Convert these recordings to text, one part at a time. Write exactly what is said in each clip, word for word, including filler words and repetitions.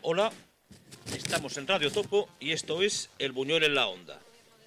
Hola, estamos en Radio Topo y esto es El Buñuel en la Onda.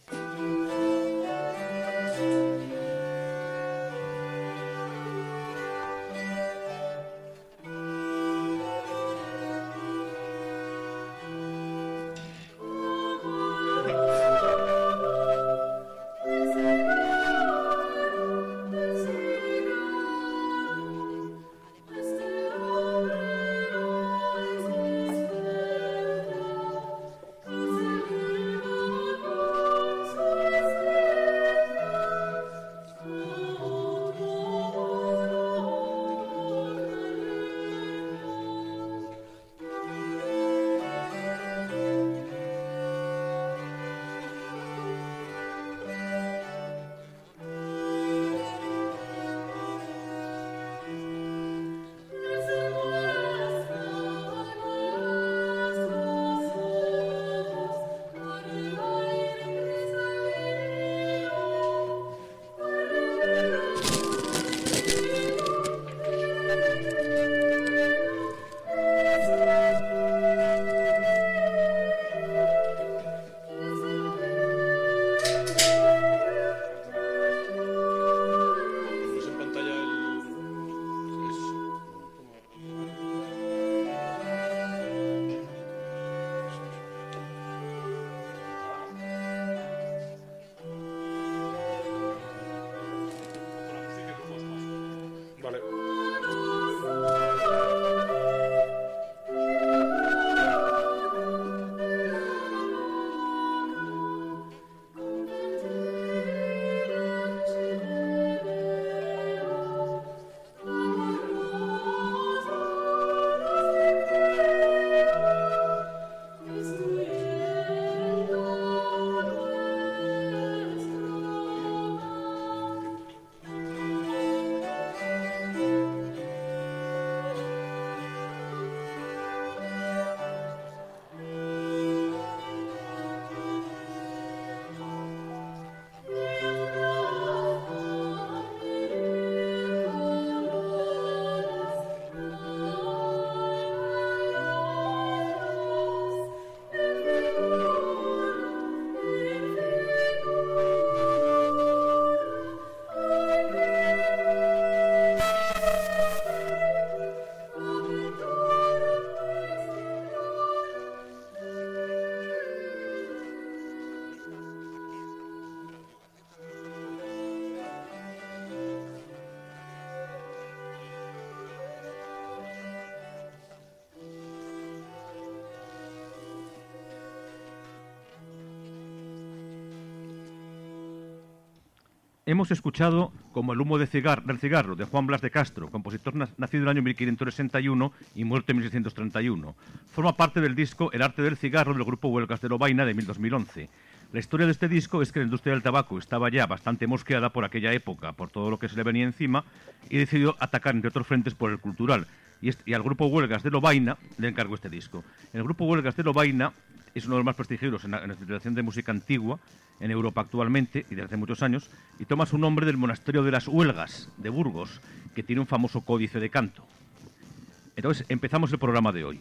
Hemos escuchado como El humo de cigar del cigarro, de Juan Blas de Castro, compositor nacido en el año mil quinientos sesenta y uno y muerto en mil seiscientos treinta y uno. Forma parte del disco El arte del cigarro del grupo Huelgas de Lovaina de dos mil once. La historia de este disco es que la industria del tabaco estaba ya bastante mosqueada por aquella época, por todo lo que se le venía encima, y decidió atacar entre otros frentes por el cultural. Y, este, y al grupo Huelgas de Lovaina le encargó este disco. El grupo Huelgas de Lovaina es uno de los más prestigiosos en la, en la interpretación de música antigua en Europa actualmente y desde hace muchos años, y toma su nombre del monasterio de las Huelgas de Burgos, que tiene un famoso códice de canto. Entonces, empezamos el programa de hoy.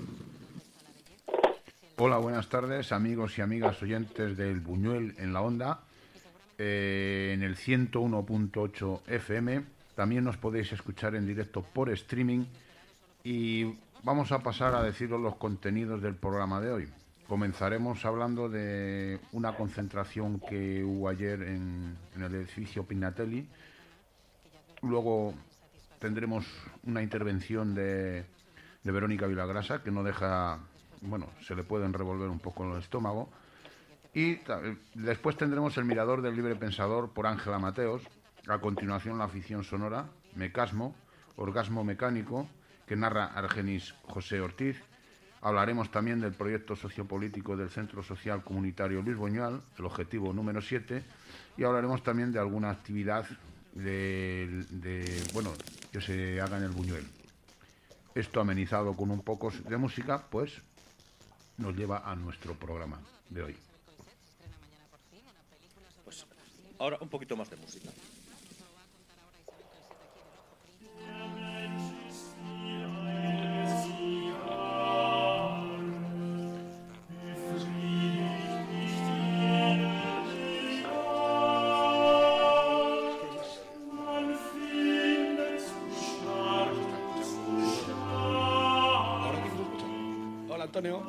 Hola, buenas tardes, amigos y amigas oyentes del Buñuel en la Onda, eh, en el ciento uno punto ocho F M. También nos podéis escuchar en directo por streaming y vamos a pasar a deciros los contenidos del programa de hoy. Comenzaremos hablando de una concentración que hubo ayer en, en el edificio Pignatelli. Luego tendremos una intervención de, de Verónica Vilagrasa, que no deja, bueno, se le pueden revolver un poco en el estómago. Y después tendremos El mirador del libre pensador por Ángela Mateos. A continuación, la ficción sonora, Mecasmo, Orgasmo mecánico, que narra Argenis José Ortiz. Hablaremos también del proyecto sociopolítico del Centro Social Comunitario Luis Buñuel, el objetivo número siete, y hablaremos también de alguna actividad de, de, bueno, que se haga en el Buñuel. Esto amenizado con un poco de música, pues nos lleva a nuestro programa de hoy. Pues ahora un poquito más de música. mal, Antonio.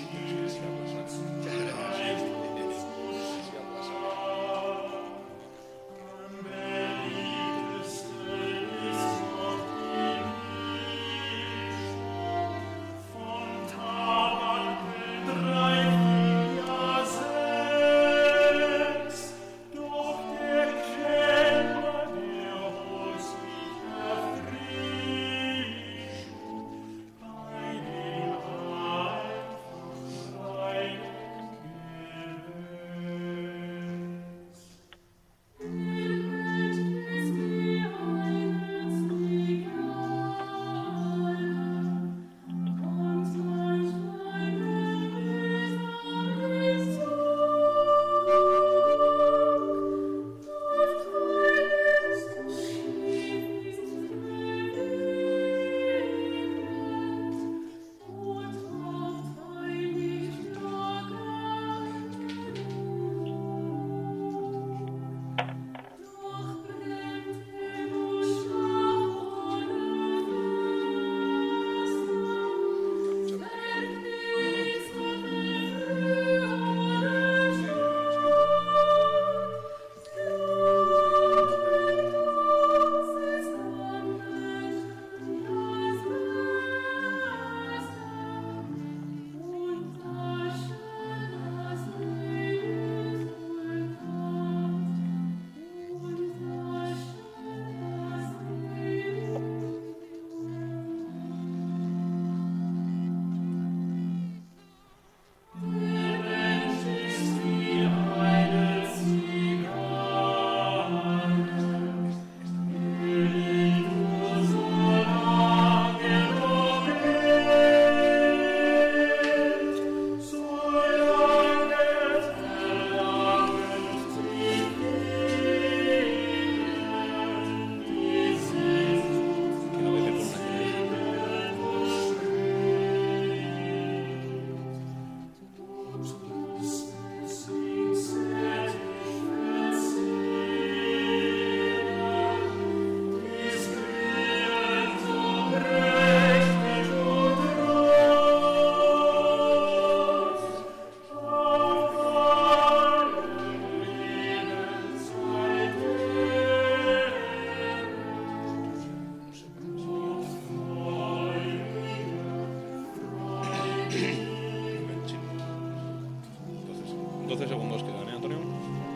doce segundos quedan, ¿eh, Antonio?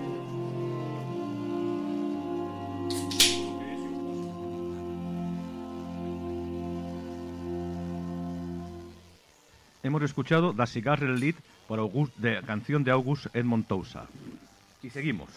Hemos escuchado Das Zigarrenlied por August, de canción de August Edmund Tousa. Y seguimos.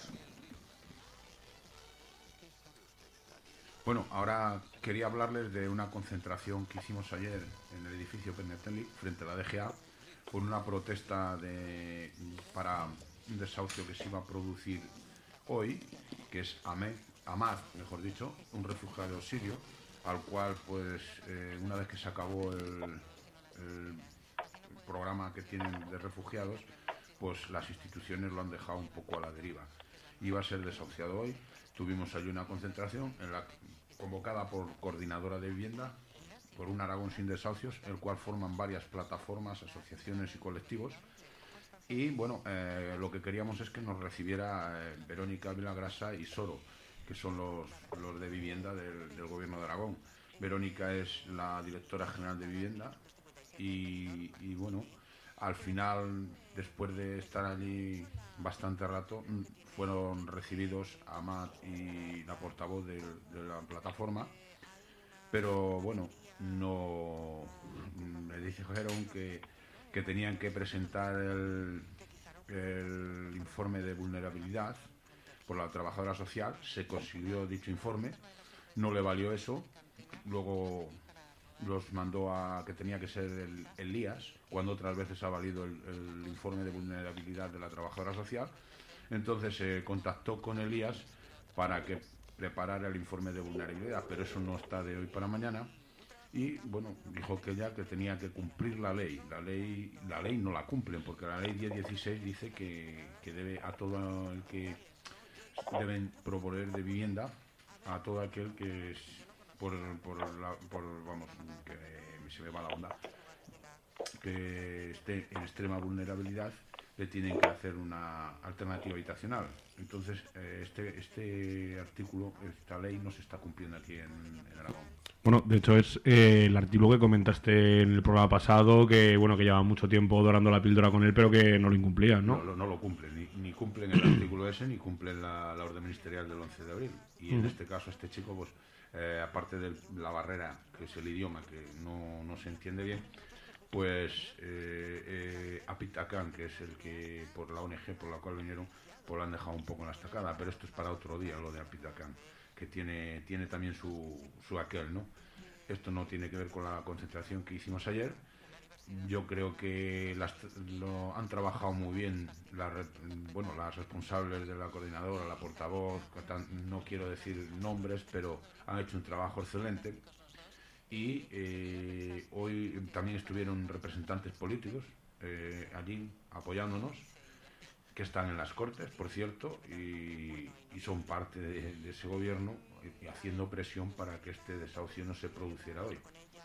Bueno, ahora quería hablarles de una concentración que hicimos ayer en el edificio Pennetelli, frente a la D G A, por una protesta de, para un desahucio que se iba a producir hoy, que es Ahmed, Ahmad, mejor dicho, un refugiado sirio, al cual, pues, eh, una vez que se acabó el, el programa que tienen de refugiados, pues las instituciones lo han dejado un poco a la deriva. Iba a ser desahuciado hoy. Tuvimos allí una concentración en la convocada por Coordinadora de Vivienda, por un Aragón sin desahucios, el cual forman varias plataformas, asociaciones y colectivos. Y bueno, eh, lo que queríamos es que nos recibiera eh, Verónica Vilagrasa y Soro, que son los, los de vivienda del, del Gobierno de Aragón. Verónica es la directora general de vivienda y, y bueno, al final, después de estar allí bastante rato, fueron recibidos Amat y la portavoz de, de la plataforma, pero bueno, no me dijeron que, que tenían que presentar el, el informe de vulnerabilidad por la trabajadora social. Se consiguió dicho informe, no le valió eso, luego los mandó a que tenía que ser el, el I A S, cuando otras veces ha valido el, el informe de vulnerabilidad de la trabajadora social. Entonces se eh, contactó con el I A S para que preparara el informe de vulnerabilidad, pero eso no está de hoy para mañana. Y bueno, dijo que ella que tenía que cumplir la ley. La ley, la ley no la cumplen, porque la ley diez dieciséis dice que, que debe a todo el que deben proponer de vivienda, a todo aquel que es por, por, la, por vamos, que se me va la onda, que esté en extrema vulnerabilidad le tienen que hacer una alternativa habitacional. Entonces, eh, este, este artículo, esta ley no se está cumpliendo aquí en, en Aragón. Bueno, de hecho es eh, el artículo que comentaste en el programa pasado, que bueno que lleva mucho tiempo dorando la píldora con él, pero que no lo incumplían, ¿no? No, no, no lo cumplen, ni, ni cumplen el artículo ese, ni cumplen la, la orden ministerial del once de abril. Y en uh-huh. este caso, este chico, pues, eh, aparte de la barrera, que es el idioma, que no, no se entiende bien, pues eh, eh, Apitacán, que es el que, por la O N G por la cual vinieron, pues lo han dejado un poco en la estacada, pero esto es para otro día, lo de Apitacán, que tiene, tiene también su, su aquel, ¿no? Esto no tiene que ver con la concentración que hicimos ayer. Yo creo que las, lo han trabajado muy bien las, bueno, las responsables de la coordinadora, la portavoz, no quiero decir nombres, pero han hecho un trabajo excelente. Y eh, hoy también estuvieron representantes políticos eh, allí apoyándonos, que están en las Cortes, por cierto, y, y son parte de, de ese gobierno y haciendo presión para que este desahucio no se produciera hoy.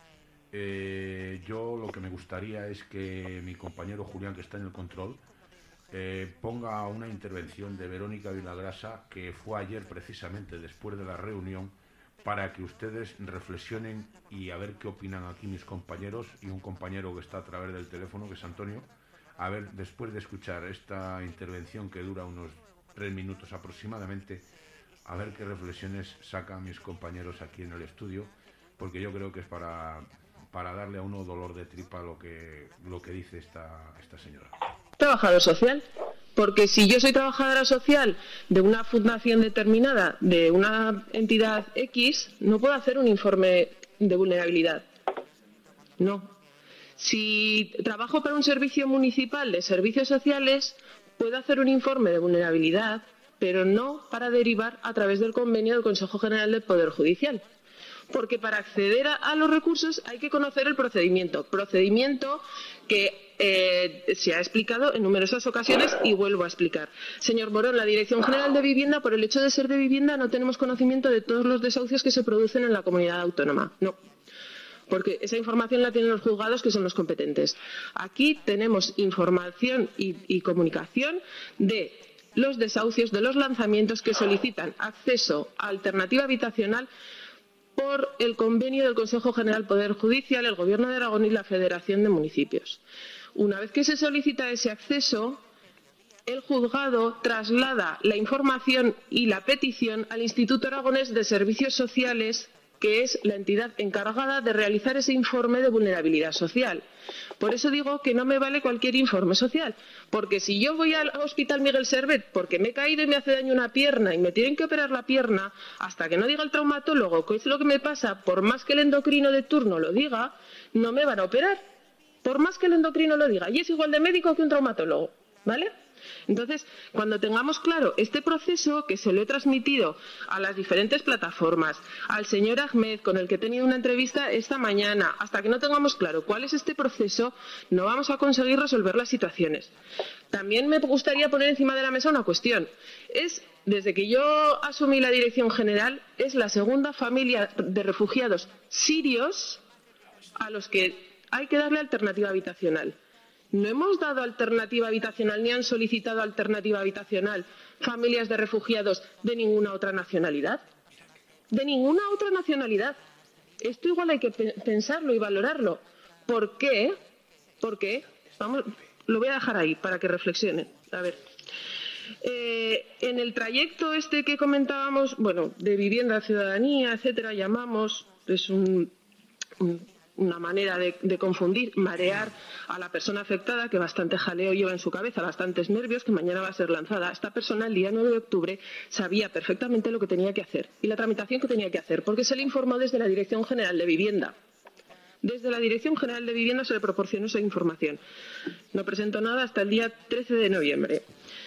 Eh, yo lo que me gustaría es que mi compañero Julián, que está en el control, eh, ponga una intervención de Verónica Vilagrasa, que fue ayer precisamente después de la reunión, para que ustedes reflexionen y a ver qué opinan aquí mis compañeros y un compañero que está a través del teléfono, que es Antonio. A ver, después de escuchar esta intervención que dura unos tres minutos aproximadamente, a ver qué reflexiones sacan mis compañeros aquí en el estudio, porque yo creo que es para, para darle a uno dolor de tripa lo que, lo que dice esta, esta señora. Trabajador social. Porque si yo soy trabajadora social de una fundación determinada, de una entidad X, no puedo hacer un informe de vulnerabilidad. No. Si trabajo para un servicio municipal de servicios sociales, puedo hacer un informe de vulnerabilidad, pero no para derivar a través del convenio del Consejo General del Poder Judicial. Porque para acceder a, a los recursos hay que conocer el procedimiento. Procedimiento que eh, se ha explicado en numerosas ocasiones y vuelvo a explicar. Señor Morón, la Dirección General de Vivienda, por el hecho de ser de vivienda, no tenemos conocimiento de todos los desahucios que se producen en la comunidad autónoma. No. Porque esa información la tienen los juzgados, que son los competentes. Aquí tenemos información y, y comunicación de los desahucios, de los lanzamientos que solicitan acceso a alternativa habitacional por el convenio del Consejo General Poder Judicial, el Gobierno de Aragón y la Federación de Municipios. Una vez que se solicita ese acceso, el juzgado traslada la información y la petición al Instituto Aragonés de Servicios Sociales, que es la entidad encargada de realizar ese informe de vulnerabilidad social. Por eso digo que no me vale cualquier informe social, porque si yo voy al Hospital Miguel Servet porque me he caído y me hace daño una pierna y me tienen que operar la pierna, hasta que no diga el traumatólogo qué es lo que me pasa, por más que el endocrino de turno lo diga, no me van a operar, por más que el endocrino lo diga, y es igual de médico que un traumatólogo, ¿vale? Entonces, cuando tengamos claro este proceso, que se lo he transmitido a las diferentes plataformas, al señor Ahmed, con el que he tenido una entrevista esta mañana, hasta que no tengamos claro cuál es este proceso, no vamos a conseguir resolver las situaciones. También me gustaría poner encima de la mesa una cuestión. Es, desde que yo asumí la dirección general, es la segunda familia de refugiados sirios a los que hay que darle alternativa habitacional. No hemos dado alternativa habitacional ni han solicitado alternativa habitacional familias de refugiados de ninguna otra nacionalidad. De ninguna otra nacionalidad. Esto igual hay que pensarlo y valorarlo. ¿Por qué? ¿Por qué? Vamos, lo voy a dejar ahí para que reflexionen. A ver. Eh, en el trayecto este que comentábamos, bueno, de vivienda, ciudadanía, etcétera, llamamos, es un... un una manera de, de confundir, marear a la persona afectada, que bastante jaleo lleva en su cabeza, bastantes nervios, que mañana va a ser lanzada. Esta persona, el día nueve de octubre, sabía perfectamente lo que tenía que hacer y la tramitación que tenía que hacer, porque se le informó desde la Dirección General de Vivienda. Desde la Dirección General de Vivienda se le proporcionó esa información. No presentó nada hasta el día trece de noviembre.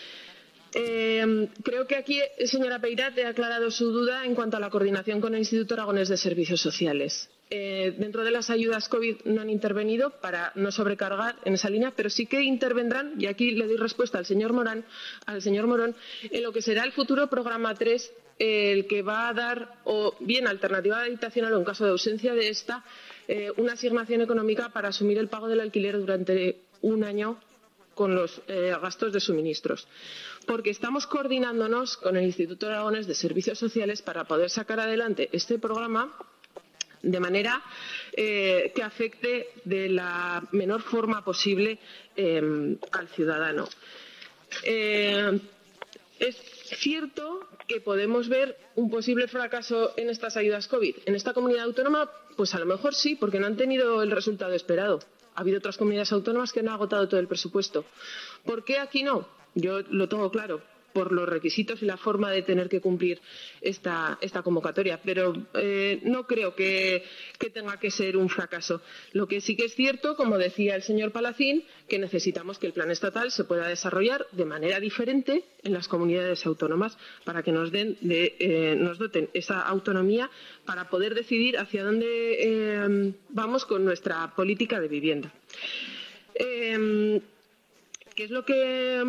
Eh, creo que aquí, señora Peirat, he aclarado su duda en cuanto a la coordinación con el Instituto Aragonés de Servicios Sociales. Eh, dentro de las ayudas COVID no han intervenido para no sobrecargar en esa línea, pero sí que intervendrán, y aquí le doy respuesta al señor Morán, al señor Morón, en lo que será el futuro programa tres, eh, el que va a dar o bien alternativa habitacional o en caso de ausencia de esta, eh, una asignación económica para asumir el pago del alquiler durante un año con los eh, gastos de suministros. Porque estamos coordinándonos con el Instituto Aragonés de Servicios Sociales para poder sacar adelante este programa de manera eh, que afecte de la menor forma posible eh, al ciudadano. Eh, es cierto que podemos ver un posible fracaso en estas ayudas COVID. En esta comunidad autónoma, pues a lo mejor sí, porque no han tenido el resultado esperado. Ha habido otras comunidades autónomas que no han agotado todo el presupuesto. ¿Por qué aquí no? Yo lo tengo claro, por los requisitos y la forma de tener que cumplir esta, esta convocatoria. Pero eh, no creo que, que tenga que ser un fracaso. Lo que sí que es cierto, como decía el señor Palacín, que necesitamos que el plan estatal se pueda desarrollar de manera diferente en las comunidades autónomas para que nos, den de, eh, nos doten esa autonomía para poder decidir hacia dónde eh, vamos con nuestra política de vivienda. Eh, ¿Qué es lo que...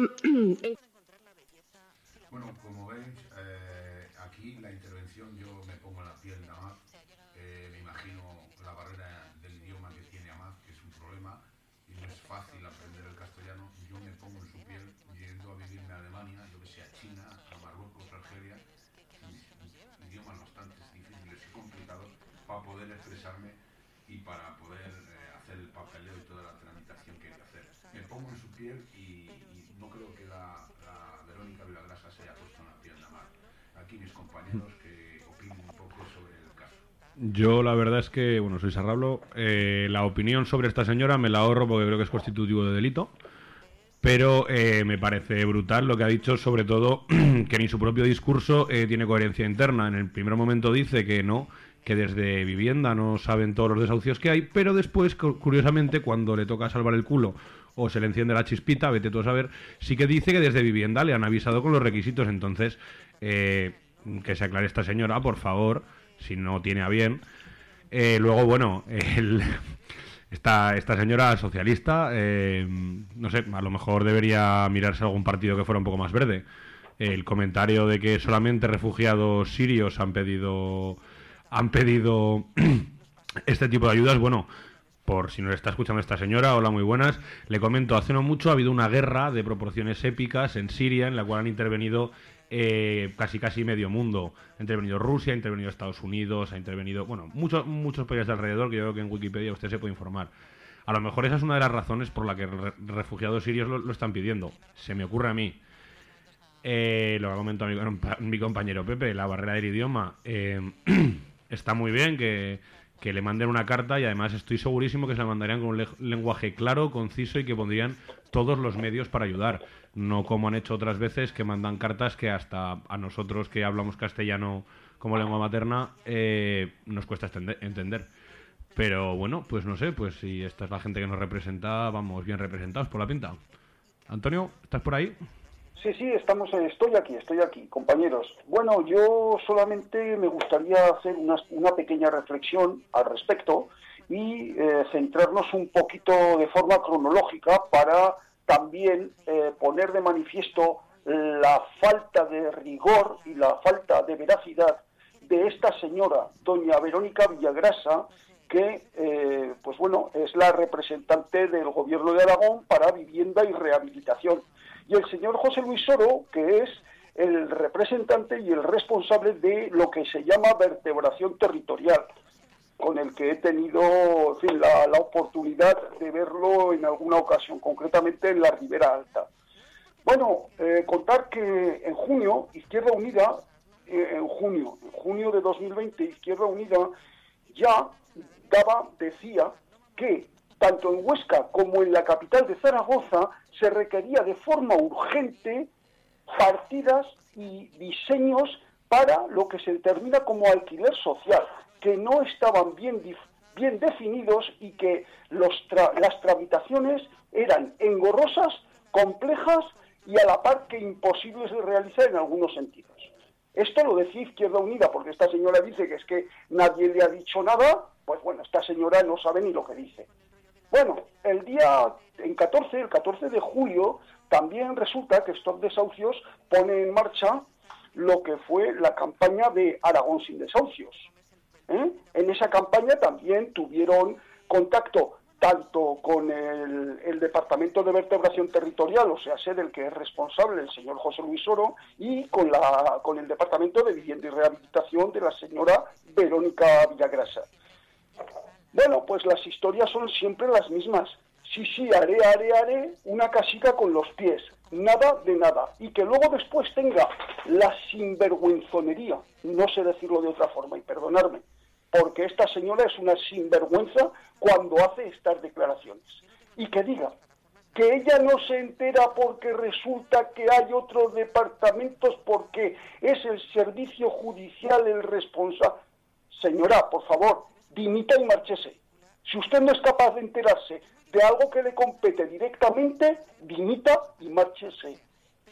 Bueno, como veis, eh, aquí la intervención yo me pongo en la piel de Amat, eh, me imagino la barrera del idioma que tiene Amat, que es un problema, y no es fácil aprender el castellano. Yo me pongo en su piel yendo a vivir en Alemania, yo que sé, a China, a Marruecos, a Argelia, idiomas bastante difíciles y complicados para poder expresarme y para poder eh, hacer el papeleo y toda la tramitación que hay que hacer. Me pongo en su piel y, y no creo que la, la Verónica Villagrasa se haya puesto en la piel de Amat. Aquí mis compañeros que opinen un poco sobre el caso. Yo la verdad es que, bueno, soy Sarrablo, eh, la opinión sobre esta señora me la ahorro porque creo que es constitutivo de delito, pero eh, me parece brutal lo que ha dicho, sobre todo que ni su propio discurso eh, tiene coherencia interna. En el primer momento dice que no, que desde vivienda no saben todos los desahucios que hay, pero después, curiosamente, cuando le toca salvar el culo o se le enciende la chispita, vete tú a saber, sí que dice que desde vivienda le han avisado con los requisitos. Entonces, eh, que se aclare esta señora, por favor, si no tiene a bien. Eh, luego, bueno, el, esta, esta señora socialista, eh, no sé, a lo mejor debería mirarse algún partido que fuera un poco más verde. El comentario de que solamente refugiados sirios han pedido... han pedido este tipo de ayudas, bueno, por si nos está escuchando esta señora, hola, muy buenas, le comento, hace no mucho ha habido una guerra de proporciones épicas en Siria, en la cual han intervenido eh, casi casi medio mundo. Ha intervenido Rusia, ha intervenido Estados Unidos, ha intervenido, bueno, muchos muchos países de alrededor, que yo creo que en Wikipedia usted se puede informar. A lo mejor esa es una de las razones por la que re refugiados sirios lo, lo están pidiendo. Se me ocurre a mí. Eh, lo que ha comentado mi, mi compañero Pepe, la barrera del idioma. Eh, está muy bien que, que le manden una carta, y además estoy segurísimo que se la mandarían con un lenguaje claro, conciso, y que pondrían todos los medios para ayudar. No como han hecho otras veces, que mandan cartas que hasta a nosotros que hablamos castellano como lengua materna eh, nos cuesta entender. Pero bueno, pues no sé, pues si esta es la gente que nos representa, vamos bien representados por la pinta. Antonio, ¿estás por ahí? Sí, sí, estamos, estoy aquí, estoy aquí, compañeros. Bueno, yo solamente me gustaría hacer una, una pequeña reflexión al respecto y eh, centrarnos un poquito de forma cronológica para también eh, poner de manifiesto la falta de rigor y la falta de veracidad de esta señora, doña Verónica Villagrasa, que, eh, pues bueno, es la representante del Gobierno de Aragón para vivienda y rehabilitación. Y el señor José Luis Soro, que es el representante y el responsable de lo que se llama vertebración territorial, con el que he tenido, en fin, la, la oportunidad de verlo en alguna ocasión, concretamente en la Ribera Alta. Bueno, eh, contar que en junio, Izquierda Unida, eh, en junio, en junio de dos mil veinte, Izquierda Unida ya daba, decía que tanto en Huesca como en la capital de Zaragoza se requería de forma urgente partidas y diseños para lo que se determina como alquiler social, que no estaban bien, bien definidos y que los tra las tramitaciones eran engorrosas, complejas y a la par que imposibles de realizar en algunos sentidos. Esto lo decía Izquierda Unida, porque esta señora dice que es que nadie le ha dicho nada. Pues bueno, esta señora no sabe ni lo que dice. Bueno, el día en catorce, el catorce de julio, también resulta que Stop Desahucios pone en marcha lo que fue la campaña de Aragón sin desahucios. ¿eh? En esa campaña también tuvieron contacto tanto con el, el Departamento de Vertebración Territorial, o sea, sé del que es responsable el señor José Luis Oro, y con, la, con el Departamento de Vivienda y Rehabilitación de la señora Verónica Villagrasa. Bueno, pues las historias son siempre las mismas. Sí, sí, haré, haré, haré una casita con los pies, nada de nada. Y que luego después tenga la sinvergüenzonería, no sé decirlo de otra forma, y perdonarme, porque esta señora es una sinvergüenza cuando hace estas declaraciones. Y que diga que ella no se entera porque resulta que hay otros departamentos, porque es el servicio judicial el responsable. Señora, por favor, dimita y márchese. Si usted no es capaz de enterarse de algo que le compete directamente, dimita y márchese.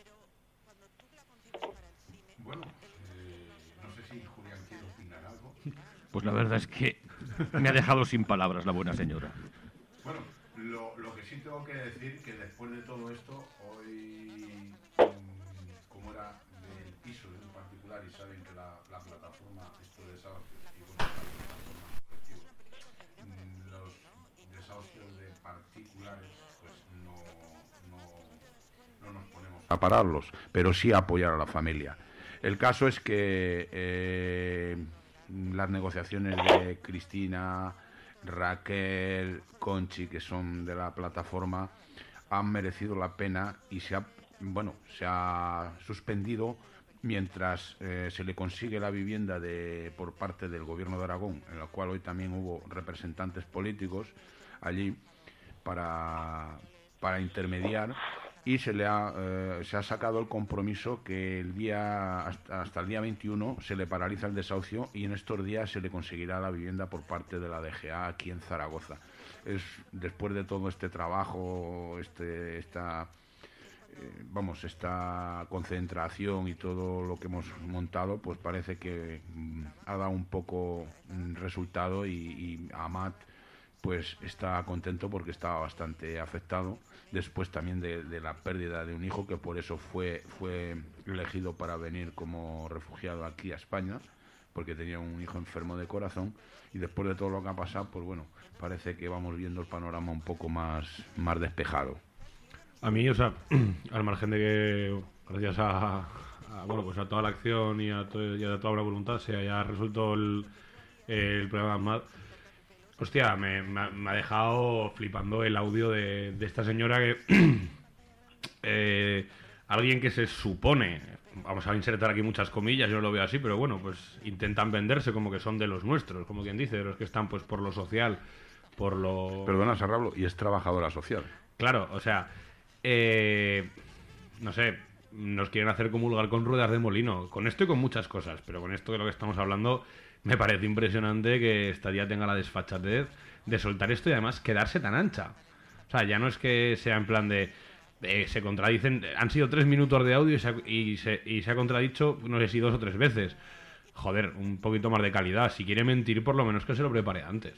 Bueno, eh, no sé si Julián quiere opinar algo. Pues la verdad es que me ha dejado sin palabras la buena señora. Bueno, lo, lo que sí tengo que decir que después de todo esto, hoy, mmm, como era del piso de un particular, y saben que la, la plataforma, esto de desahucios, y bueno, la plataforma colectiva, mmm, los desahucios de particulares, pues no, no, no nos ponemos a pararlos, pero sí a apoyar a la familia. El caso es que eh, las negociaciones de Cristina, Raquel, Conchi, que son de la plataforma, han merecido la pena y se ha, bueno, se ha suspendido mientras eh, se le consigue la vivienda de, por parte del Gobierno de Aragón, en la cual hoy también hubo representantes políticos allí para, para intermediar. Y se le ha, eh, se ha sacado el compromiso que el día hasta, hasta el día veintiuno se le paraliza el desahucio y en estos días se le conseguirá la vivienda por parte de la D G A aquí en Zaragoza. Es después de todo este trabajo, este, esta, eh, vamos, esta concentración y todo lo que hemos montado, pues parece que mm, ha dado un poco mm, resultado y, y Amat pues está contento porque estaba bastante afectado después también de, de la pérdida de un hijo, que por eso fue fue elegido para venir como refugiado aquí a España, porque tenía un hijo enfermo de corazón, y después de todo lo que ha pasado, pues bueno, parece que vamos viendo el panorama un poco más, más despejado. A mí, o sea, al margen de que gracias a, a bueno pues a toda la acción y a, todo, y a toda la voluntad se haya resuelto el, el problema más. Hostia, me, me, me ha dejado flipando el audio de, de esta señora que... eh, alguien que se supone... Vamos a insertar aquí muchas comillas, yo lo veo así, pero bueno, pues intentan venderse como que son de los nuestros, como quien dice, de los que están pues por lo social, por lo... Perdona, Sarrablo, y es trabajadora social. Claro, o sea... Eh, no sé, nos quieren hacer comulgar con ruedas de molino, con esto y con muchas cosas, pero con esto de lo que estamos hablando... Me parece impresionante que esta tía tenga la desfachatez de soltar esto y además quedarse tan ancha. O sea, ya no es que sea en plan de... de se contradicen... Han sido tres minutos de audio y se, ha, y, se, y se ha contradicho, no sé si dos o tres veces. Joder, un poquito más de calidad. Si quiere mentir, por lo menos que se lo prepare antes.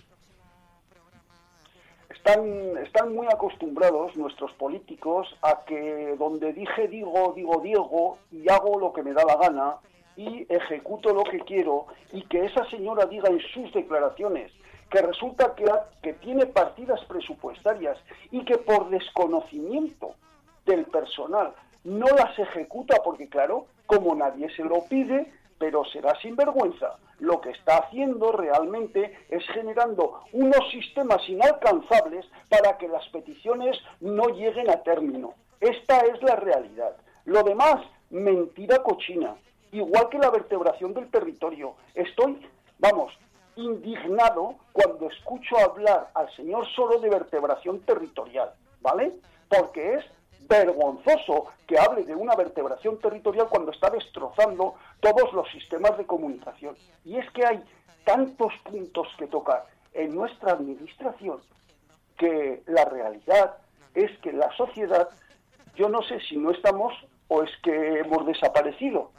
Están, están muy acostumbrados nuestros políticos a que donde dije digo, digo Diego y hago lo que me da la gana y ejecuto lo que quiero, y que esa señora diga en sus declaraciones que resulta que, ha, que tiene partidas presupuestarias y que por desconocimiento del personal no las ejecuta, porque claro, como nadie se lo pide, pero será sinvergüenza. Lo que está haciendo realmente es generando unos sistemas inalcanzables para que las peticiones no lleguen a término. Esta es la realidad. Lo demás, mentira cochina. Igual que la vertebración del territorio. Estoy, vamos, indignado cuando escucho hablar al señor Soro de vertebración territorial, ¿vale? Porque es vergonzoso que hable de una vertebración territorial cuando está destrozando todos los sistemas de comunicación. Y es que hay tantos puntos que tocar en nuestra administración que la realidad es que la sociedad, yo no sé si no estamos o es que hemos desaparecido.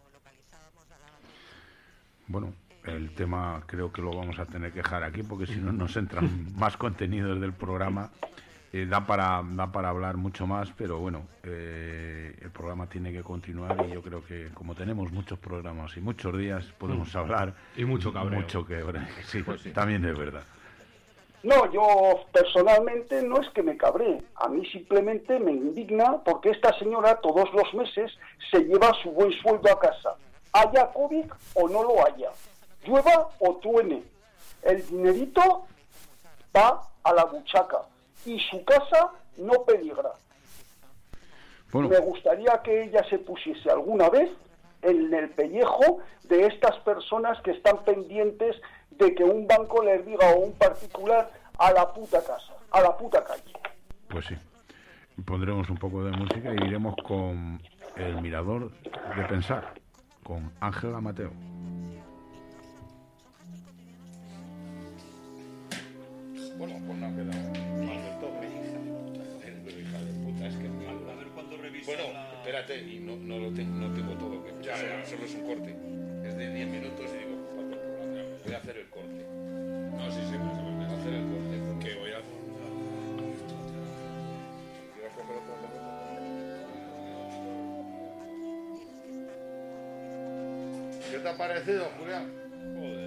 Bueno, el tema creo que lo vamos a tener que dejar aquí porque si no nos entran más contenidos del programa. Eh, da para da para hablar mucho más, pero bueno, eh, el programa tiene que continuar y yo creo que como tenemos muchos programas y muchos días podemos Mm. hablar. Y mucho cabreo. Mucho que sí, Pues sí. también es verdad. No, yo personalmente no es que me cabree, a mí simplemente me indigna porque esta señora todos los meses se lleva su buen sueldo a casa, haya COVID o no lo haya, llueva o truene, el dinerito va a la buchaca y su casa no peligra. Bueno, Me gustaría que ella se pusiese alguna vez en el pellejo de estas personas que están pendientes de que un banco les diga o un particular a la puta casa, a la puta calle. pues sí. Pondremos un poco de música y iremos con El Mirador de Pensar, con Ángela Mateo. Bueno, pues no ha quedado mal del todo. Joder, pero hija de puta, es que es malo. A ver cuando reviso Bueno, la... espérate, y no, no lo tengo, no tengo todo, que Ya, solo, ya. solo es un corte. Es de diez minutos y digo, para el programa. Voy a hacer el corte. No, sí, sí, pero Voy a hacer el corte. que voy a... ¿Quieres coger otra cerveza? ¿Qué te ha parecido, Julián? Joder.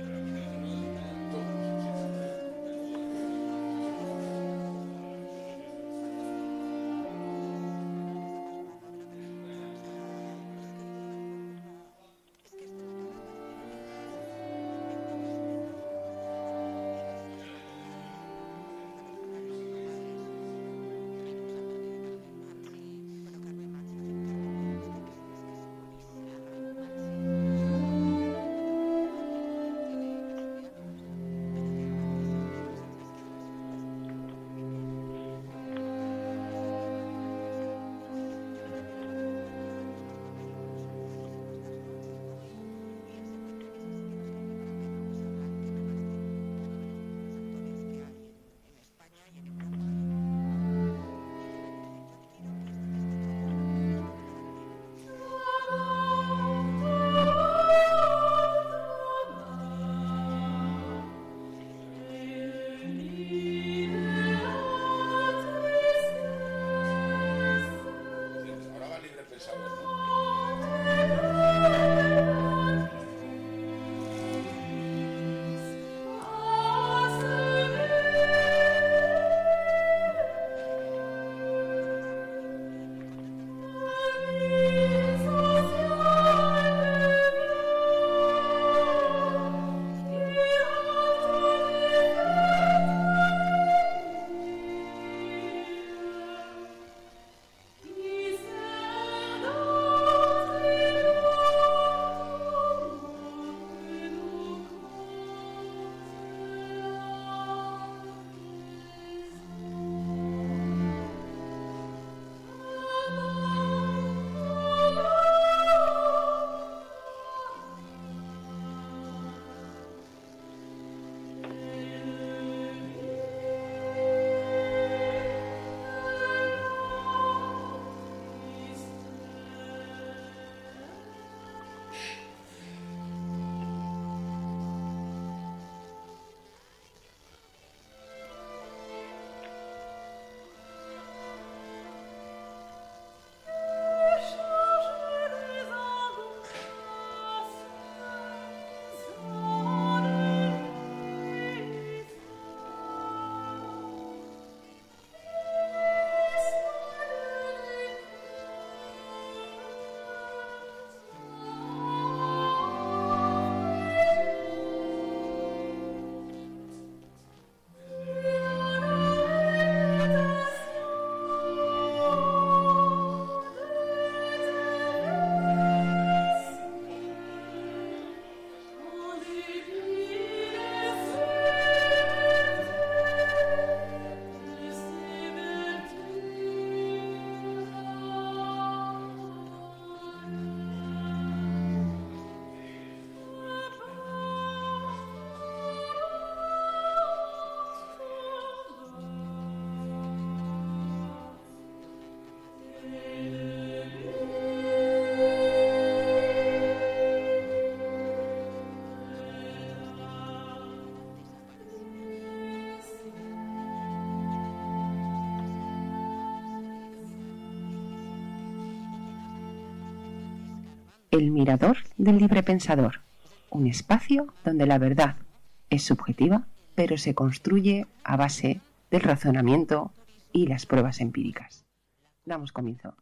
El Mirador del Librepensador, un espacio donde la verdad es subjetiva, pero se construye a base del razonamiento y las pruebas empíricas. Damos comienzo.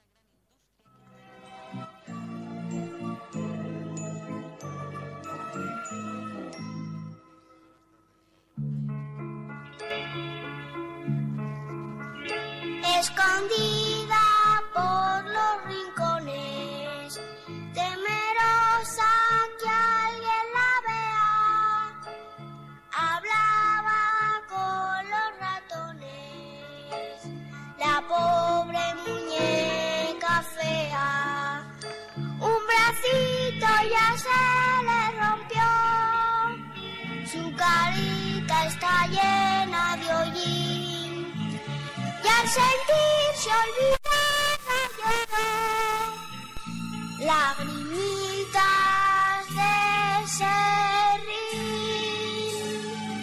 Escondida por los rincones, temerosa que alguien la vea, hablaba con los ratones, la pobre muñeca fea. Un bracito ya se le rompió, su carita está llena de hollín. Y al sentirse olvidada lloró, lagrimitas de serrín.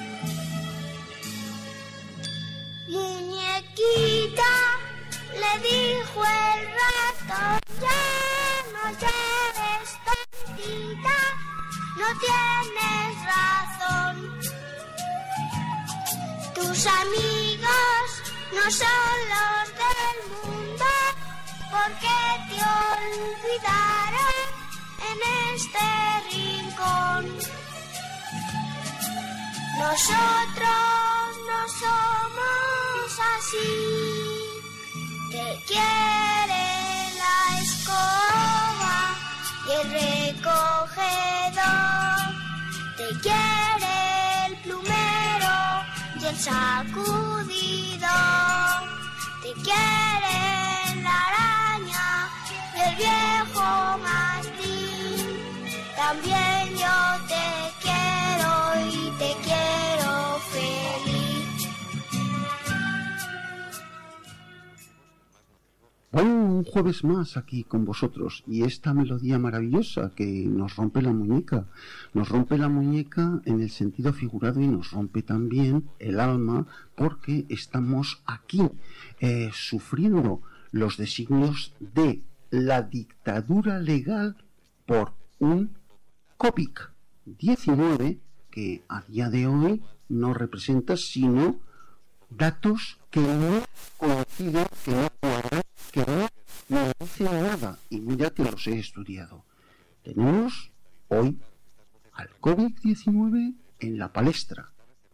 Muñequita, le dijo el ratón, ya no llores tontita, no tienes razón. Tus amigos no son los del mundo, porque te olvidaron en este rincón. Nosotros no somos así, te quiere la escoba y el recogedor, te quiere el plumero y el sacudido, te quiere la araña y el viejo mastín. También yo te quiero y te quiero feliz. Bueno, un jueves más aquí con vosotros y esta melodía maravillosa que nos rompe la muñeca. Nos rompe la muñeca en el sentido figurado y nos rompe también el alma porque estamos aquí eh, sufriendo los designios de la dictadura legal por un COVID diecinueve que a día de hoy no representa sino datos que no coinciden, que no cuadran, que no me dicen nada, y mira que los he estudiado. Tenemos hoy al COVID diecinueve en la palestra.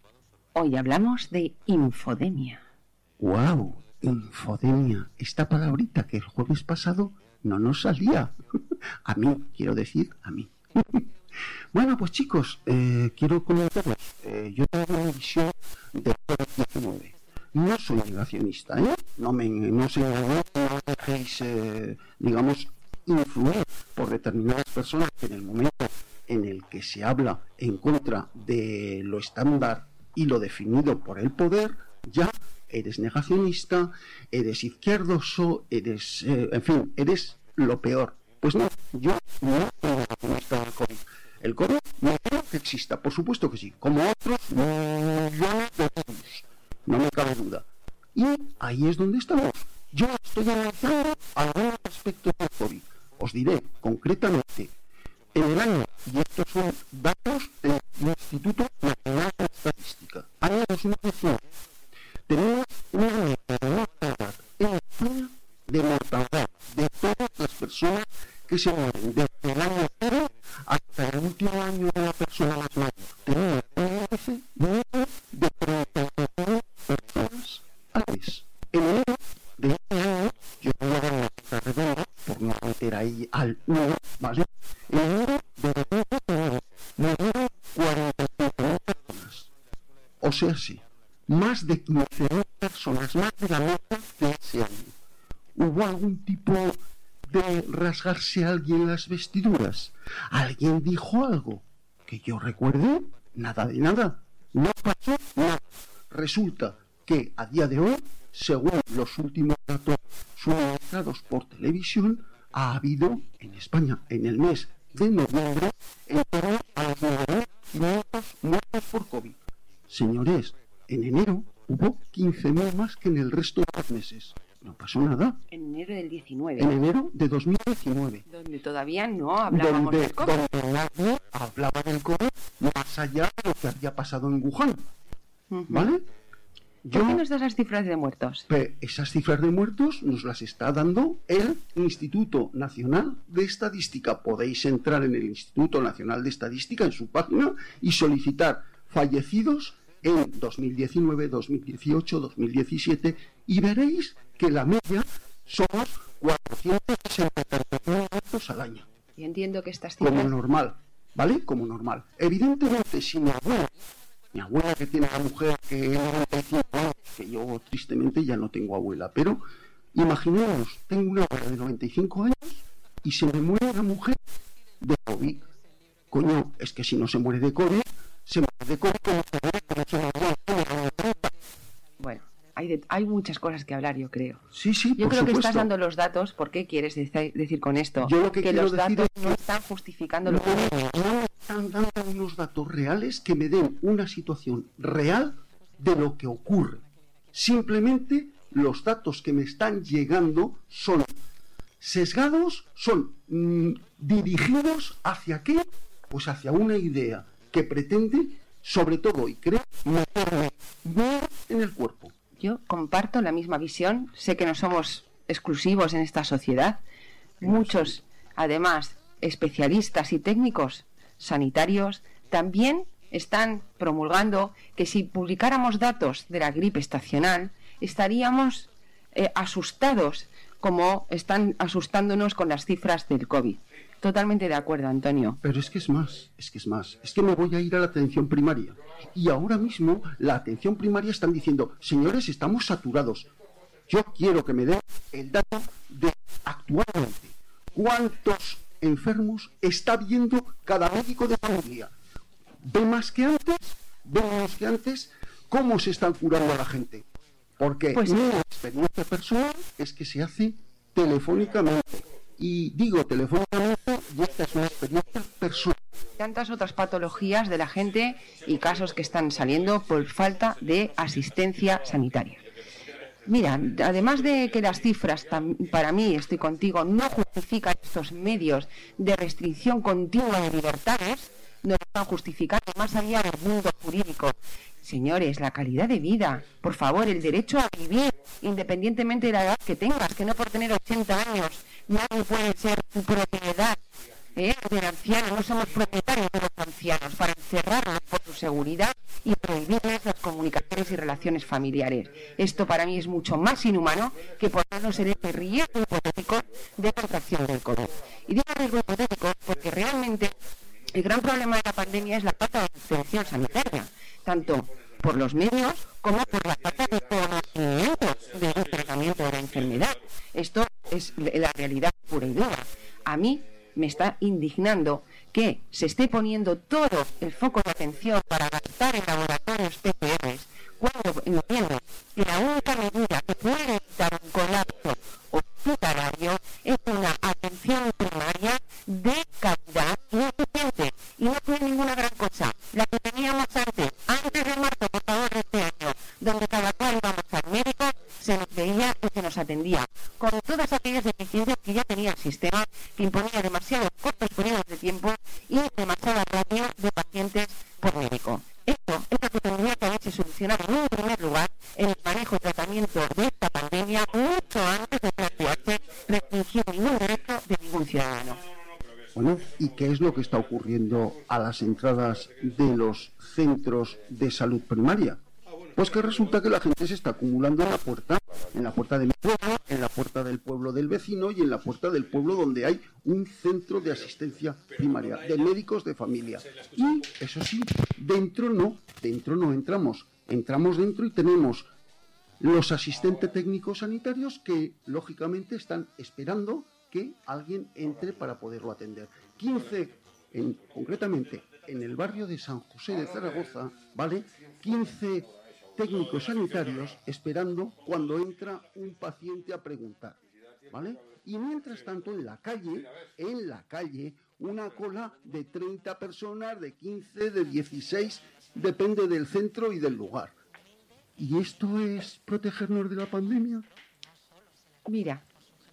Hoy hablamos de infodemia. ¡Wow! Infodemia. Esta palabrita que el jueves pasado no nos salía. A mí, quiero decir, a mí. Bueno, pues chicos, eh, quiero comentaros. Eh, yo tengo una visión del COVID diecinueve. No soy negacionista, ¿eh? No me no sé, no os dejéis, eh, digamos, influir por determinadas personas que en el momento en el que se habla en contra de lo estándar y lo definido por el poder, ya eres negacionista, eres izquierdoso, eres, eh, en fin, eres lo peor. Pues no, yo no soy negacionista del COVID. El COVID no creo que exista, por supuesto que sí, como otros millones de virus. No me cabe duda. Y ahí es donde estamos. Yo estoy analizando algunos aspectos del COVID. Os diré concretamente, en el año, y estos son datos del Instituto Nacional de Estadística, año dos mil diecinueve, tenemos una meta de mortalidad en España, de mortalidad de todas las personas que se mueren desde el año cero hasta el último año de la persona más mayor. Tenemos un índice medio de treinta y nueve personas al mes. En enero de este año, yo voy a dar una cifra redonda por no meter ahí al uno, ¿vale? En enero de dos mil diecinueve murieron cuarenta y cinco mil personas. O sea, sí, más de quince mil personas más de la meta de ese año. ¿Hubo algún tipo de rasgarse a alguien las vestiduras? ¿Alguien dijo algo? Que yo recuerde, nada de nada. No pasó nada. Resulta que a día de hoy, según los últimos datos suministrados por televisión, ha habido en España, en el mes de noviembre, en torno a los nueve mil quinientos muertos por COVID. Señores, en enero hubo quince mil más que en el resto de los meses. no pasó nada. En enero del diecinueve. En enero de dos mil diecinueve. Donde todavía no hablábamos donde, del COVID. Donde nadie hablaba del COVID más allá de lo que había pasado en Wuhan. Uh-huh. ¿Vale? ¿Por qué nos das las cifras de muertos? Pues esas cifras de muertos nos las está dando el Instituto Nacional de Estadística. Podéis entrar en el Instituto Nacional de Estadística, en su página, y solicitar fallecidos en dos mil diecinueve, dos mil dieciocho, dos mil diecisiete, y veréis que la media somos cuatrocientos sesenta y nueve muertos al año. Y entiendo que estas cifras... Como normal, ¿vale? Como normal. Evidentemente, si mi abuela, mi abuela que tiene una mujer que es noventa y cinco años, que yo tristemente ya no tengo abuela, pero imaginemos, tengo una abuela de noventa y cinco años y se me muere una mujer de COVID. Coño, es que si no se muere de COVID, se muere de COVID como se muere, como se muere. Bueno, hay, de, hay muchas cosas que hablar, yo creo. Sí, sí, Yo por creo que supuesto. estás dando los datos. ¿Por qué quieres decir, decir con esto? Yo lo que, que quiero los decir datos es no que están justificando lo no, que... no me están dando unos datos reales que me den una situación real de lo que ocurre. Simplemente los datos que me están llegando son sesgados, son mmm, dirigidos hacia qué? Pues hacia una idea que pretende, sobre todo, y creo, meterme bien en el cuerpo. Yo comparto la misma visión. Sé que no somos exclusivos en esta sociedad. Muchos, además, especialistas y técnicos sanitarios también están promulgando que si publicáramos datos de la gripe estacional estaríamos eh, asustados como están asustándonos con las cifras del COVID. Totalmente de acuerdo, Antonio. Pero es que es más, es que es más. Es que me voy a ir a la atención primaria. Y ahora mismo la atención primaria están diciendo, señores, estamos saturados. Yo quiero que me den el dato de actualmente. ¿Cuántos enfermos está viendo cada médico de familia? ¿Ve más que antes? ¿Ve menos que antes? ¿Cómo se están curando a la gente? Porque pues, mi experiencia personal es que se hace telefónicamente. Y digo telefónicamente, y esta es una experiencia personal. Tantas otras patologías de la gente y casos que están saliendo por falta de asistencia sanitaria. Mira, además de que las cifras, para mí, estoy contigo, no justifican estos medios de restricción continua de libertades, no están justificando más allá del mundo jurídico. Señores, la calidad de vida, por favor, el derecho a vivir, independientemente de la edad que tengas, que no por tener ochenta años nadie puede ser tu propiedad. ¿Eh? Del anciano, no somos propietarios de los ancianos para encerrarlos por su seguridad y prohibirles las comunicaciones y relaciones familiares. Esto para mí es mucho más inhumano que ponernos en este riesgo hipotético de contracción del COVID. Y digo riesgo hipotético porque realmente el gran problema de la pandemia es la falta de atención sanitaria, tanto por los medios como por la falta de conocimiento del tratamiento de la enfermedad. Esto es la realidad pura y dura. A mí me está indignando que se esté poniendo todo el foco de atención para gastar en laboratorios P C Rs, cuando entiendo que la única medida que puede evitar un colapso hospitalario es una atención primaria de calidad y eficiente. Y no fue ninguna gran cosa. La que teníamos antes, antes de marzo, por favor, de este año, donde cada cual íbamos al médico, se nos veía y se nos atendía, con todas aquellas deficiencias que ya tenía el sistema, que imponía demasiados cortos periodos de tiempo y demasiada ratio de pacientes por médico. Esto es lo que tendría que haberse solucionado en un primer lugar en el manejo y tratamiento de esta pandemia mucho antes de plantearse restringir ningún derecho de ningún ciudadano. Bueno, ¿y qué es lo que está ocurriendo a las entradas de los centros de salud primaria? Pues que resulta que la gente se está acumulando en la puerta, en la puerta de mi pueblo, en la puerta del pueblo del vecino y en la puerta del pueblo donde hay un centro de asistencia primaria, de médicos de familia. Y, eso sí, dentro no, dentro no entramos. Entramos dentro y tenemos los asistentes técnicos sanitarios que, lógicamente, están esperando que alguien entre para poderlo atender. quince, en, concretamente, en el barrio de San José de Zaragoza, ¿vale? quince técnicos sanitarios esperando cuando entra un paciente a preguntar, ¿vale? Y mientras tanto en la calle, en la calle, una cola de treinta personas, de quince, de dieciséis, depende del centro y del lugar. ¿Y esto es protegernos de la pandemia? Mira,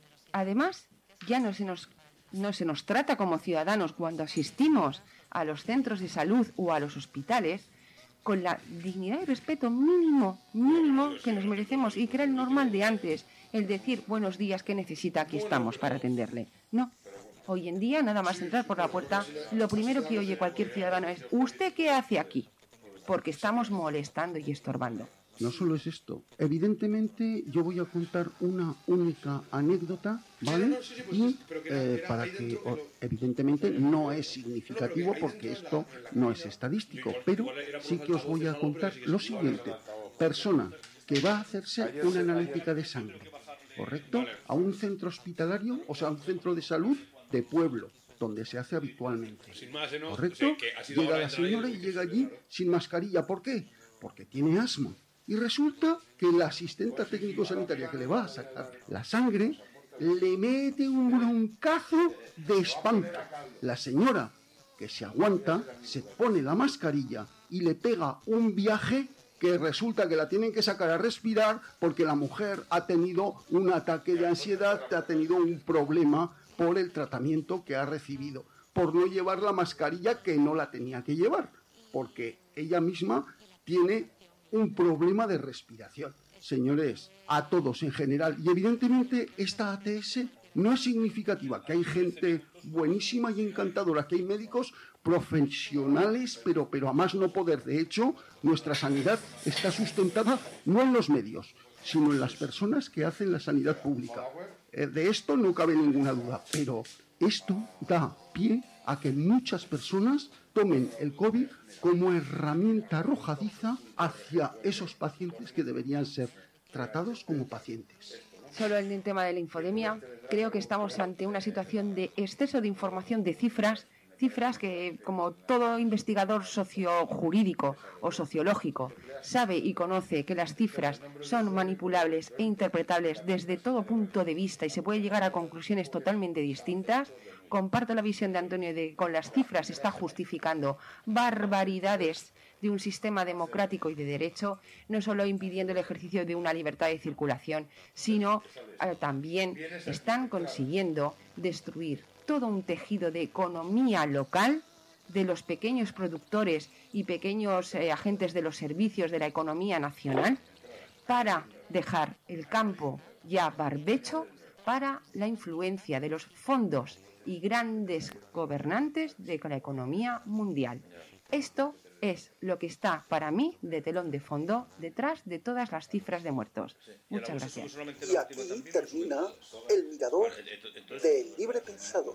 además, ya no se nos, no se nos trata como ciudadanos cuando asistimos a los centros de salud o a los hospitales con la dignidad y respeto mínimo, mínimo que nos merecemos y que era el normal de antes, el decir buenos días, ¿qué necesita? Aquí estamos para atenderle. No, hoy en día nada más entrar por la puerta, lo primero que oye cualquier ciudadano es ¿usted qué hace aquí? Porque estamos molestando y estorbando. No solo es esto, evidentemente yo voy a contar una única anécdota, ¿vale? Y eh, para que, o, evidentemente, no es significativo porque esto no es estadístico, pero sí que os voy a contar lo siguiente. Persona que va a hacerse una analítica de sangre, ¿correcto? A un centro hospitalario, o sea, a un centro de salud de pueblo, donde se hace habitualmente, ¿correcto? Llega la señora y llega allí sin mascarilla. ¿Por qué? Porque tiene asma. Y resulta que la asistenta técnico-sanitaria que le va a sacar la sangre le mete un broncazo de espanto. La señora, que se aguanta, se pone la mascarilla y le pega un viaje que resulta que la tienen que sacar a respirar porque la mujer ha tenido un ataque de ansiedad, ha tenido un problema por el tratamiento que ha recibido, por no llevar la mascarilla que no la tenía que llevar, porque ella misma tiene un problema de respiración. Señores, a todos en general, y evidentemente esta A T S no es significativa, que hay gente buenísima y encantadora, que hay médicos profesionales, pero, pero a más no poder. De hecho, nuestra sanidad está sustentada no en los medios, sino en las personas que hacen la sanidad pública. Eh, de esto no cabe ninguna duda, pero esto da pie a que muchas personas tomen el COVID como herramienta arrojadiza hacia esos pacientes que deberían ser tratados como pacientes. Solo en el tema de la infodemia, creo que estamos ante una situación de exceso de información, de cifras, cifras que, como todo investigador sociojurídico o sociológico, sabe y conoce que las cifras son manipulables e interpretables desde todo punto de vista y se puede llegar a conclusiones totalmente distintas. Comparto la visión de Antonio de que con las cifras se está justificando barbaridades de un sistema democrático y de derecho, no solo impidiendo el ejercicio de una libertad de circulación, sino eh, también están consiguiendo destruir todo un tejido de economía local de los pequeños productores y pequeños eh, agentes de los servicios de la economía nacional para dejar el campo ya barbecho para la influencia de los fondos y grandes gobernantes de la economía mundial. Esto es lo que está para mí de telón de fondo detrás de todas las cifras de muertos. Muchas gracias. Y aquí termina el mirador del libre pensador.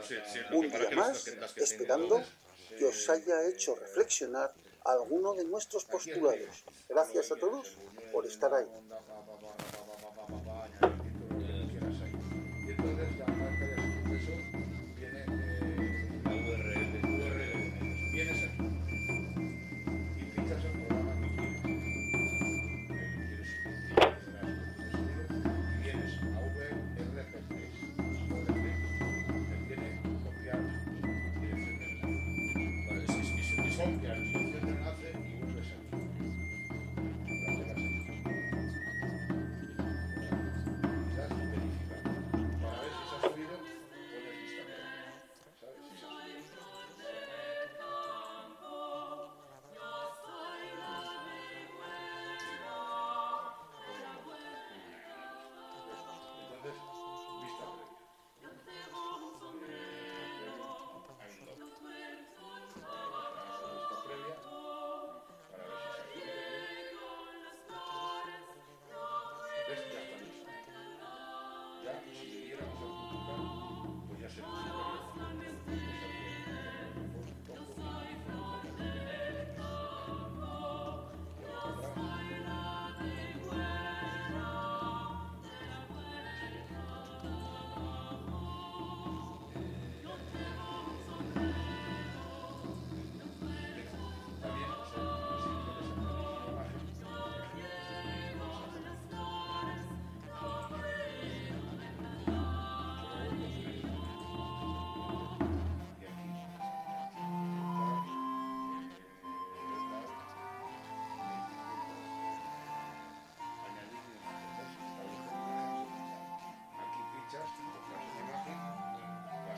Un día más, esperando que os haya hecho reflexionar alguno de nuestros postulados. Gracias a todos por estar ahí.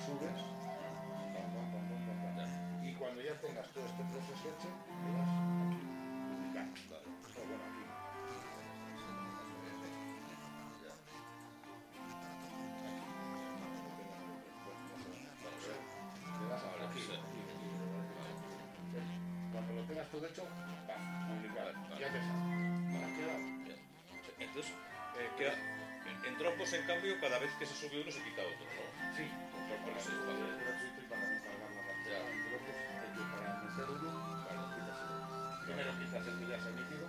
subes, pam, pam, pam, pam, pam, pam. Y cuando ya tengas todo este proceso hecho, le das aquí, publicar. O bueno, aquí. Le das a aquí. Cuando lo tengas todo hecho, pam, publicar. Ya te sale. ¿Has quedado? Entonces, eh, queda, en Dropbox, en cambio, cada vez que se sube uno se quita otro, ¿no? Sí, con Dropbox es gratuito y para no cargar la pantalla. En Dropbox hay que para meter uno, para no quitarse uno. Primero quizás el que ya se ha emitido.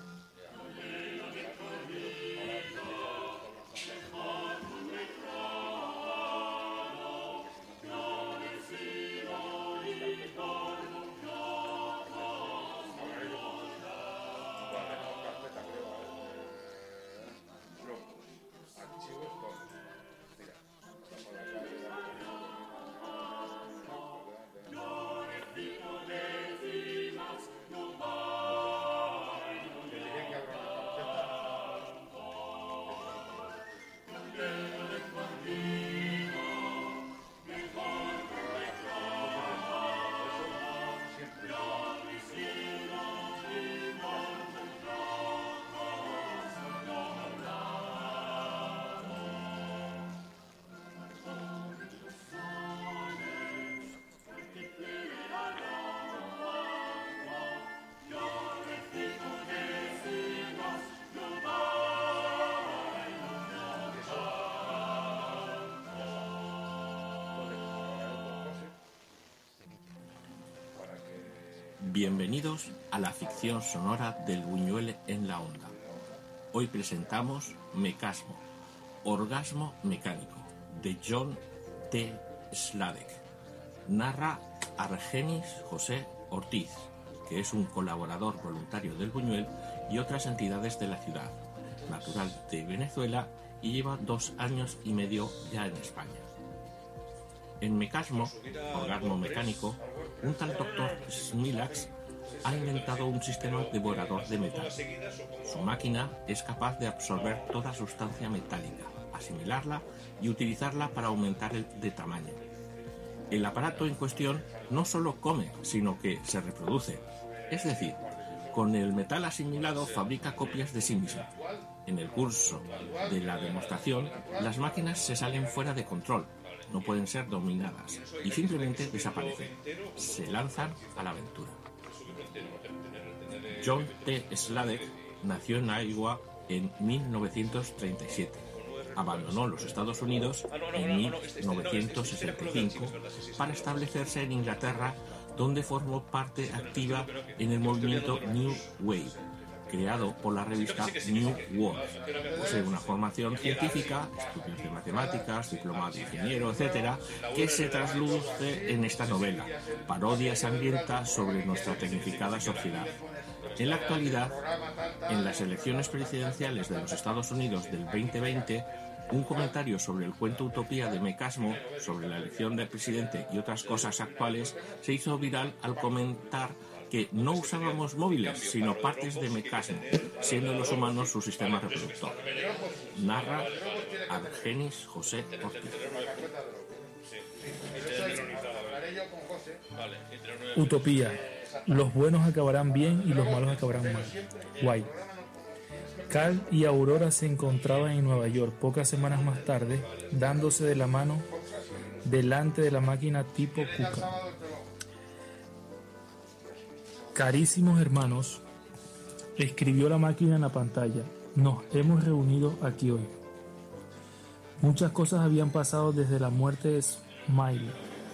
Bienvenidos a la ficción sonora del Buñuel en la onda. Hoy presentamos Mecasmo, Orgasmo Mecánico, de John T. Sladek. Narra Argenis José Ortiz, que es un colaborador voluntario del Buñuel y otras entidades de la ciudad, natural de Venezuela y lleva dos años y medio ya en España. En Mecasmo, Orgasmo Mecánico, un tal doctor Smilax ha inventado un sistema devorador de metal. Su máquina es capaz de absorber toda sustancia metálica, asimilarla y utilizarla para aumentar el de tamaño. El aparato en cuestión no solo come, sino que se reproduce. Es decir, con el metal asimilado fabrica copias de sí mismo. En el curso de la demostración, las máquinas se salen fuera de control, no pueden ser dominadas y simplemente desaparecen. Se lanzan a la aventura. John T. Sladek nació en Iowa en mil novecientos treinta y siete. Abandonó los Estados Unidos en mil novecientos sesenta y cinco para establecerse en Inglaterra, donde formó parte activa en el movimiento New Wave, creado por la revista New World. Posee una formación científica, estudios de matemáticas, diplomado de ingeniero, etcétera, que se trasluce en esta novela, parodia sangrienta sobre nuestra tecnificada sociedad. En la actualidad, en las elecciones presidenciales de los Estados Unidos del veinte veinte, un comentario sobre el cuento Utopía de Mecasmo, sobre la elección del presidente y otras cosas actuales, se hizo viral al comentar que no usábamos móviles, sino partes de Mecasmo, siendo los humanos su sistema reproductor. Narra Argenis José Ortiz. Utopía. Los buenos acabarán bien y los malos acabarán mal. Guay. Cal y Aurora se encontraban en Nueva York pocas semanas más tarde, dándose de la mano delante de la máquina tipo Cuca. Carísimos hermanos, escribió la máquina en la pantalla, nos hemos reunido aquí hoy. Muchas cosas habían pasado desde la muerte de Smiley.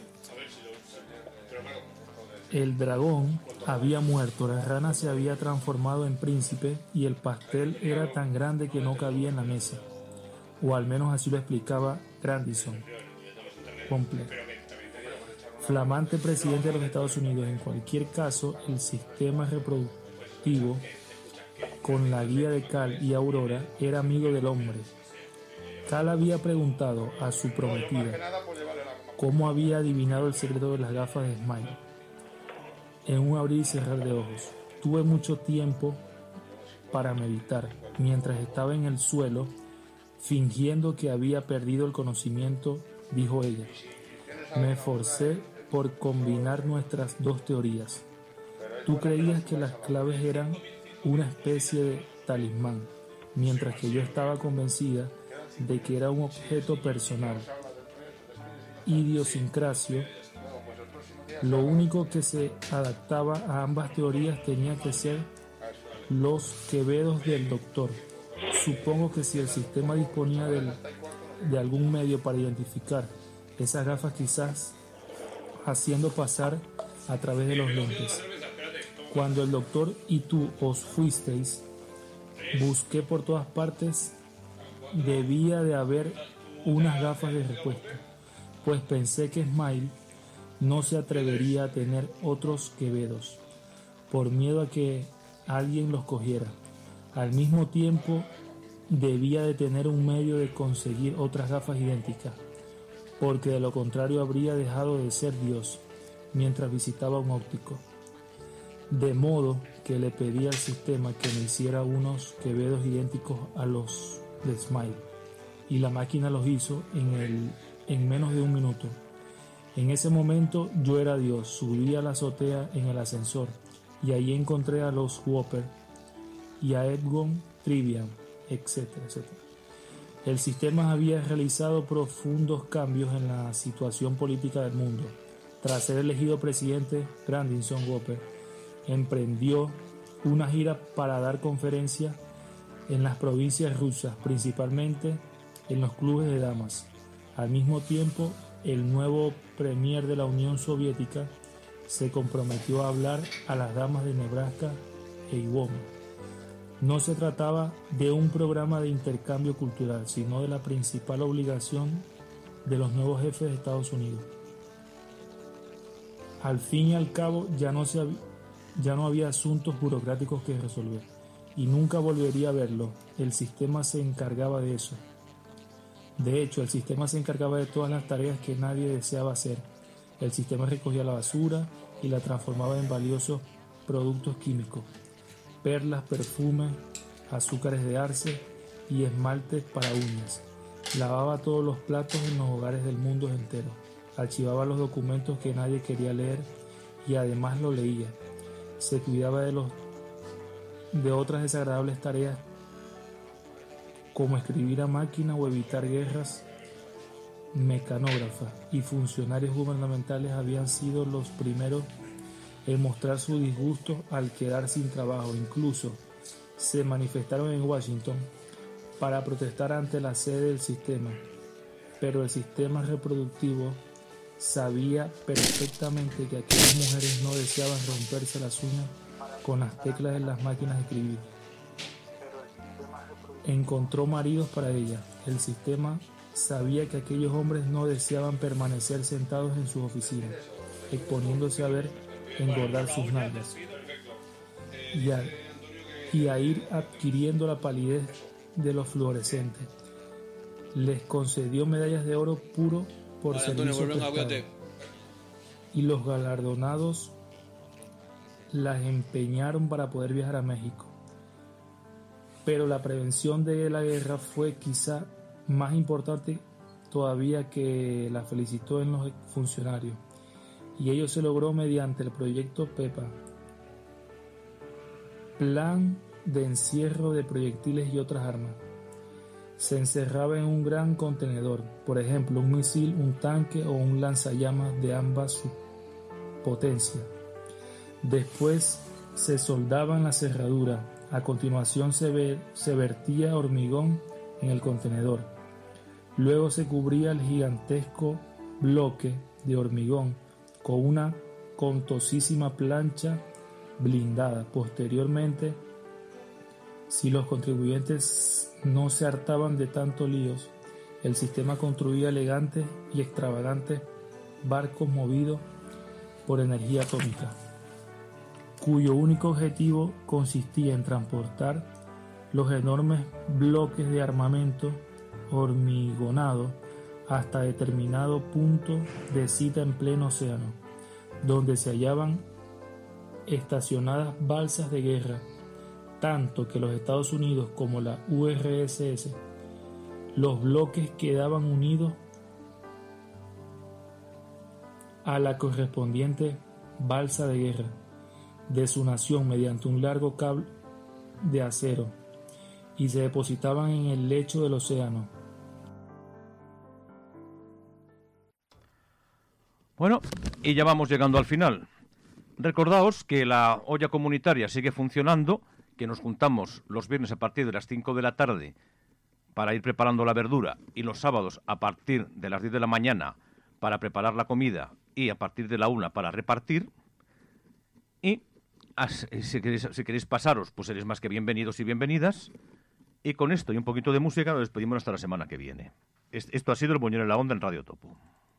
El dragón había muerto, la rana se había transformado en príncipe y el pastel era tan grande que no cabía en la mesa. O al menos así lo explicaba Grandison. Completo. Flamante presidente de los Estados Unidos. En cualquier caso, el sistema reproductivo, con la guía de Cal y Aurora, era amigo del hombre. Cal había preguntado a su prometida cómo había adivinado el secreto de las gafas de Smiley. En un abrir y cerrar de ojos. Tuve mucho tiempo para meditar, mientras estaba en el suelo, fingiendo que había perdido el conocimiento, dijo ella. Me esforcé por combinar nuestras dos teorías. Tú creías que las claves eran una especie de talismán, mientras que yo estaba convencida de que era un objeto personal. Idiosincrasio. Lo único que se adaptaba a ambas teorías tenía que ser los quevedos del doctor. Supongo que si el sistema disponía del, de algún medio para identificar esas gafas, quizás haciendo pasar a través de los lentes. Cuando el doctor y tú os fuisteis, busqué por todas partes. Debía de haber unas gafas de repuesto, pues pensé que Smile no se atrevería a tener otros quevedos, por miedo a que alguien los cogiera. Al mismo tiempo, debía de tener un medio de conseguir otras gafas idénticas, porque de lo contrario habría dejado de ser Dios mientras visitaba a un óptico. De modo que le pedí al sistema que me hiciera unos quevedos idénticos a los de Smile, y la máquina los hizo en, el, en menos de un minuto. En ese momento yo era Dios, subí a la azotea en el ascensor y allí encontré a los Whopper y a Edgon Trivian, etcétera, etcétera. El sistema había realizado profundos cambios en la situación política del mundo. Tras ser elegido presidente, Grandison Whopper emprendió una gira para dar conferencias en las provincias rusas, principalmente en los clubes de damas. Al mismo tiempo, el nuevo premier de la Unión Soviética se comprometió a hablar a las damas de Nebraska e Iowa. No se trataba de un programa de intercambio cultural, sino de la principal obligación de los nuevos jefes de Estados Unidos. Al fin y al cabo, ya no, se hab- ya no había asuntos burocráticos que resolver, y nunca volvería a verlo. El sistema se encargaba de eso. De hecho, el sistema se encargaba de todas las tareas que nadie deseaba hacer. El sistema recogía la basura y la transformaba en valiosos productos químicos: perlas, perfumes, azúcares de arce y esmaltes para uñas. Lavaba todos los platos en los hogares del mundo entero. Archivaba los documentos que nadie quería leer y además lo leía. Se cuidaba de, los, de otras desagradables tareas como escribir a máquina o evitar guerras. Mecanógrafas y funcionarios gubernamentales habían sido los primeros en mostrar su disgusto al quedar sin trabajo. Incluso se manifestaron en Washington para protestar ante la sede del sistema, pero el sistema reproductivo sabía perfectamente que aquellas mujeres no deseaban romperse las uñas con las teclas de las máquinas de escribir. Encontró maridos para ellas. El sistema sabía que aquellos hombres no deseaban permanecer sentados en sus oficinas, exponiéndose a ver engordar sus nalgas y a, y a ir adquiriendo la palidez de los fluorescentes. Les concedió medallas de oro puro por Vale, servicio Antonio, prestado, acuérdate. y los galardonados las empeñaron para poder viajar a México. Pero la prevención de la guerra fue quizá más importante todavía, que la felicitó en los funcionarios, y ello se logró mediante el proyecto PEPA, Plan de Encierro de Proyectiles y otras armas. Se encerraba en un gran contenedor, por ejemplo un misil, un tanque o un lanzallamas de ambas potencias. Después se soldaba en la cerradura. A continuación se, ver, se vertía hormigón en el contenedor. Luego se cubría el gigantesco bloque de hormigón con una contosísima plancha blindada. Posteriormente, si los contribuyentes no se hartaban de tantos líos, el sistema construía elegantes y extravagantes barcos movidos por energía atómica, cuyo único objetivo consistía en transportar los enormes bloques de armamento hormigonado hasta determinado punto de cita en pleno océano, donde se hallaban estacionadas balsas de guerra, tanto que los Estados Unidos como la U R S S, los bloques quedaban unidos a la correspondiente balsa de guerra de su nación mediante un largo cable de acero y se depositaban en el lecho del océano. Bueno, y ya vamos llegando al final. Recordaos que la olla comunitaria sigue funcionando, que nos juntamos los viernes a partir de las cinco de la tarde para ir preparando la verdura y los sábados a partir de las diez de la mañana para preparar la comida y a partir de la una para repartir. Y si queréis, si queréis pasaros, pues seréis más que bienvenidos y bienvenidas. Y con esto y un poquito de música nos despedimos hasta la semana que viene. Esto ha sido El Buñuel en la Onda en Radio Topo.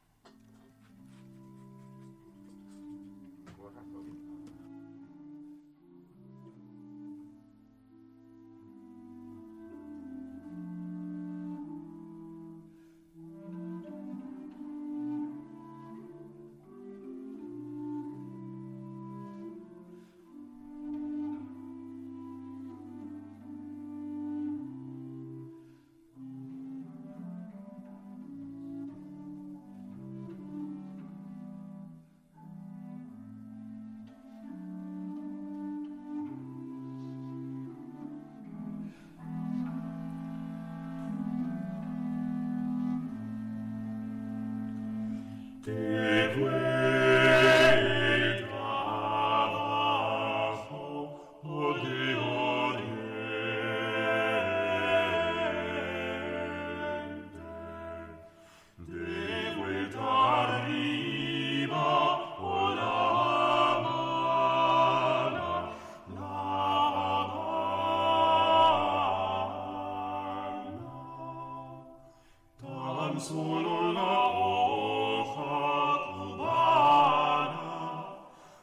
Solo la hoja cubana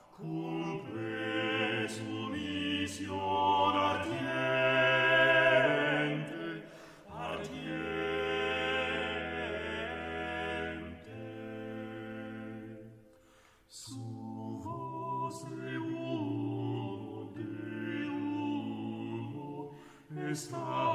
cumple su misión ardiente, ardiente. Su voz de humo, de humo está